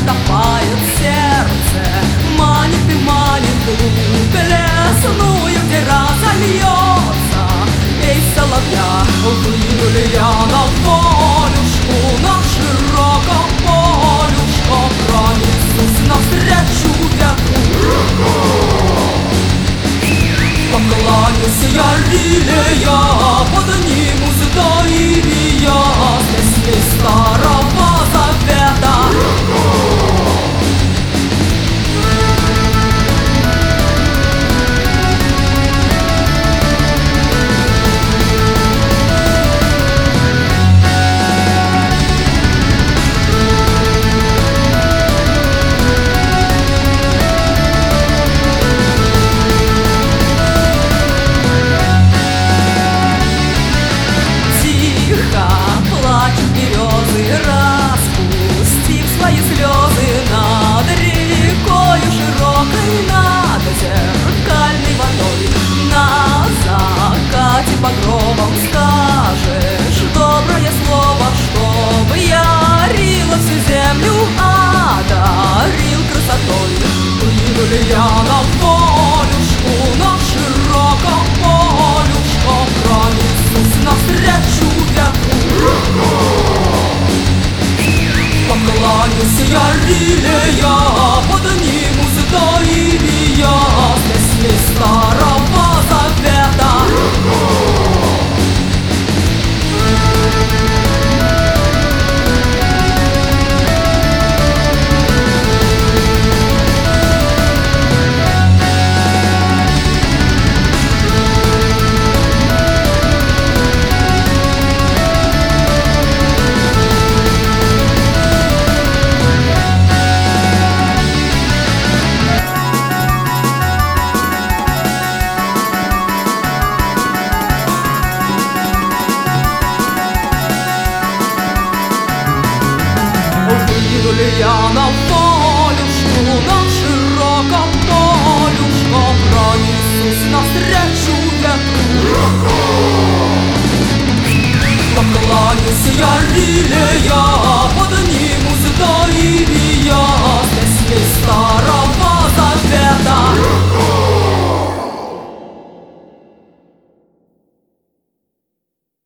утопает сердце, манит и манит глубь лесную, где разольется песнь соловья. Выйду я на волюшку, на широком полюшко, пронесусь навстречу ветру. Покланяюсь я лилия, поднимусь до Ирия, с песней Старого Завета. Плачут березы, распустив свои слезы над рекою широкой, над зеркальной водой. На закате багровом скажешь доброе слово, чтобы я рила всю землю, одарил красотой. Выйду ли я на волюшку, на широком полюшко, пронесусь навстречу ветру. Покланяюсь я лилия, поднимусь до Ирия, с песней Старого Завета. Выйду ли я на волюшку, на широком полюшко, пронесусь навстречу ветру. Покланяюсь я лилия,